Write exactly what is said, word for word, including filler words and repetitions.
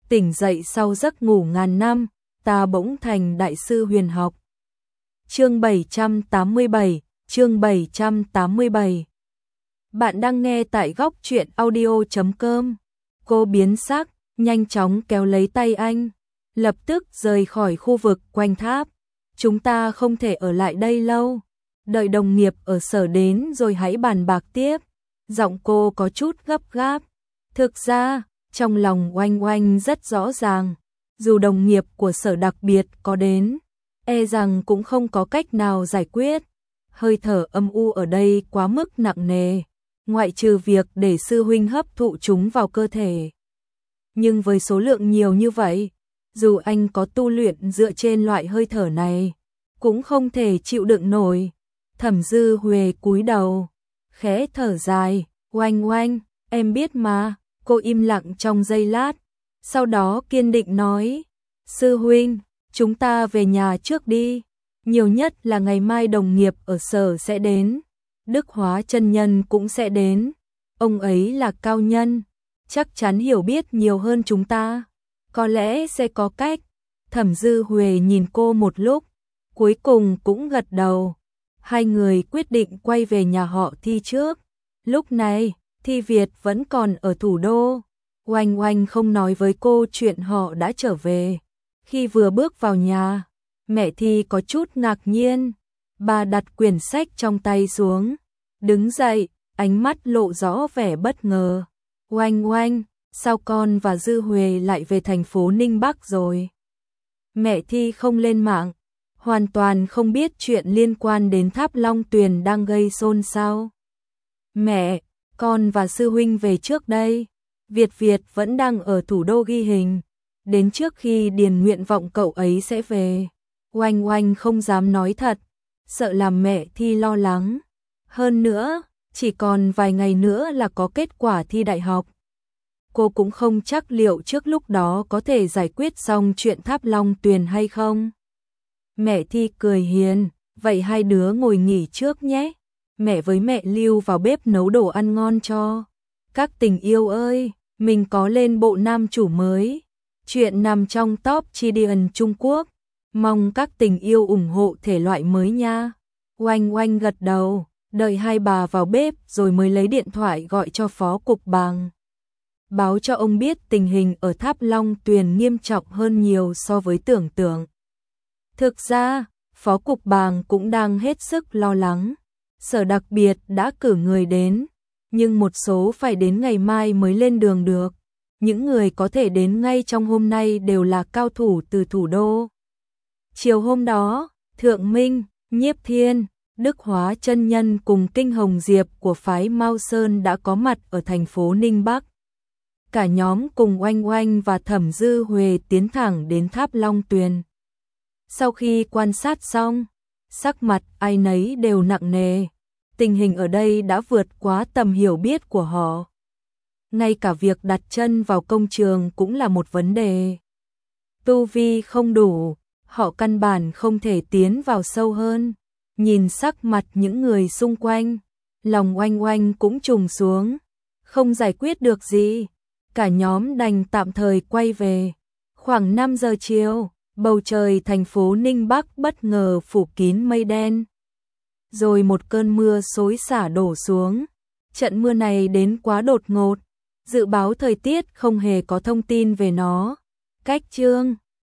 tỉnh dậy sau giấc ngủ ngàn năm, ta bỗng thành đại sư huyền học. Chương bảy trăm tám mươi bảy, chương bảy trăm tám mươi bảy. Bạn đang nghe tại góc truyện audio chấm com. Cô biến sắc, nhanh chóng kéo lấy tay anh, lập tức rời khỏi khu vực quanh tháp. Chúng ta không thể ở lại đây lâu, đợi đồng nghiệp ở sở đến rồi hãy bàn bạc tiếp. Giọng cô có chút gấp gáp. Thực ra, trong lòng Oanh Oanh rất rõ ràng, dù đồng nghiệp của sở đặc biệt có đến, e rằng cũng không có cách nào giải quyết. Hơi thở âm u ở đây quá mức nặng nề, ngoại trừ việc để sư huynh hấp thụ chúng vào cơ thể. Nhưng với số lượng nhiều như vậy, dù anh có tu luyện dựa trên loại hơi thở này, cũng không thể chịu đựng nổi. Thẩm Dư Huệ cúi đầu, khẽ thở dài, Oanh Oanh, em biết mà. Cô im lặng trong giây lát, sau đó kiên định nói, sư huynh, chúng ta về nhà trước đi, nhiều nhất là ngày mai đồng nghiệp ở sở sẽ đến, Đức Hóa chân nhân cũng sẽ đến, ông ấy là cao nhân, chắc chắn hiểu biết nhiều hơn chúng ta, có lẽ sẽ có cách. Thẩm Dư Huệ nhìn cô một lúc, cuối cùng cũng gật đầu. Hai người quyết định quay về nhà họ Thi trước. Lúc này, Thi Việt vẫn còn ở thủ đô. Oanh Oanh không nói với cô chuyện họ đã trở về. Khi vừa bước vào nhà, mẹ Thi có chút ngạc nhiên. Bà đặt quyển sách trong tay xuống, đứng dậy, ánh mắt lộ rõ vẻ bất ngờ. Oanh Oanh, sao con và Dư Huệ lại về thành phố Ninh Bắc rồi? Mẹ Thi không lên mạng, hoàn toàn không biết chuyện liên quan đến Tháp Long Tuyền đang gây xôn xao. Mẹ, con và sư huynh về trước đây. Việt Việt vẫn đang ở thủ đô ghi hình, đến trước khi điền nguyện vọng cậu ấy sẽ về. Oanh Oanh không dám nói thật, sợ làm mẹ Thi lo lắng. Hơn nữa, chỉ còn vài ngày nữa là có kết quả thi đại học. Cô cũng không chắc liệu trước lúc đó có thể giải quyết xong chuyện Tháp Long Tuyền hay không. Mẹ Thi cười hiền, vậy hai đứa ngồi nghỉ trước nhé. Mẹ với mẹ lưu vào bếp nấu đồ ăn ngon cho. Các tình yêu ơi, mình có lên bộ nam chủ mới. Chuyện nằm trong top Chidian Trung Quốc. Mong các tình yêu ủng hộ thể loại mới nha. Oanh Oanh gật đầu, đợi hai bà vào bếp rồi mới lấy điện thoại gọi cho phó cục bàng. Báo cho ông biết tình hình ở Tháp Long Tuyền nghiêm trọng hơn nhiều so với tưởng tượng. Thực ra, phó cục bàng cũng đang hết sức lo lắng. Sở đặc biệt đã cử người đến, nhưng một số phải đến ngày mai mới lên đường được. Những người có thể đến ngay trong hôm nay đều là cao thủ từ thủ đô. Chiều hôm đó, Thượng Minh, Nhiếp Thiên, Đức Hóa chân nhân cùng Kinh Hồng Diệp của phái Mao Sơn đã có mặt ở thành phố Ninh Bắc. Cả nhóm cùng Oanh Oanh và Thẩm Dư Huệ tiến thẳng đến Tháp Long Tuyền. Sau khi quan sát xong, sắc mặt ai nấy đều nặng nề. Tình hình ở đây đã vượt quá tầm hiểu biết của họ. Ngay cả việc đặt chân vào công trường cũng là một vấn đề. Tu vi không đủ, họ căn bản không thể tiến vào sâu hơn. Nhìn sắc mặt những người xung quanh, lòng Oanh Oanh cũng trùng xuống. Không giải quyết được gì, cả nhóm đành tạm thời quay về. Khoảng năm giờ chiều, bầu trời thành phố Ninh Bắc bất ngờ phủ kín mây đen. Rồi một cơn mưa xối xả đổ xuống. Trận mưa này đến quá đột ngột, dự báo thời tiết không hề có thông tin về nó. Cách chương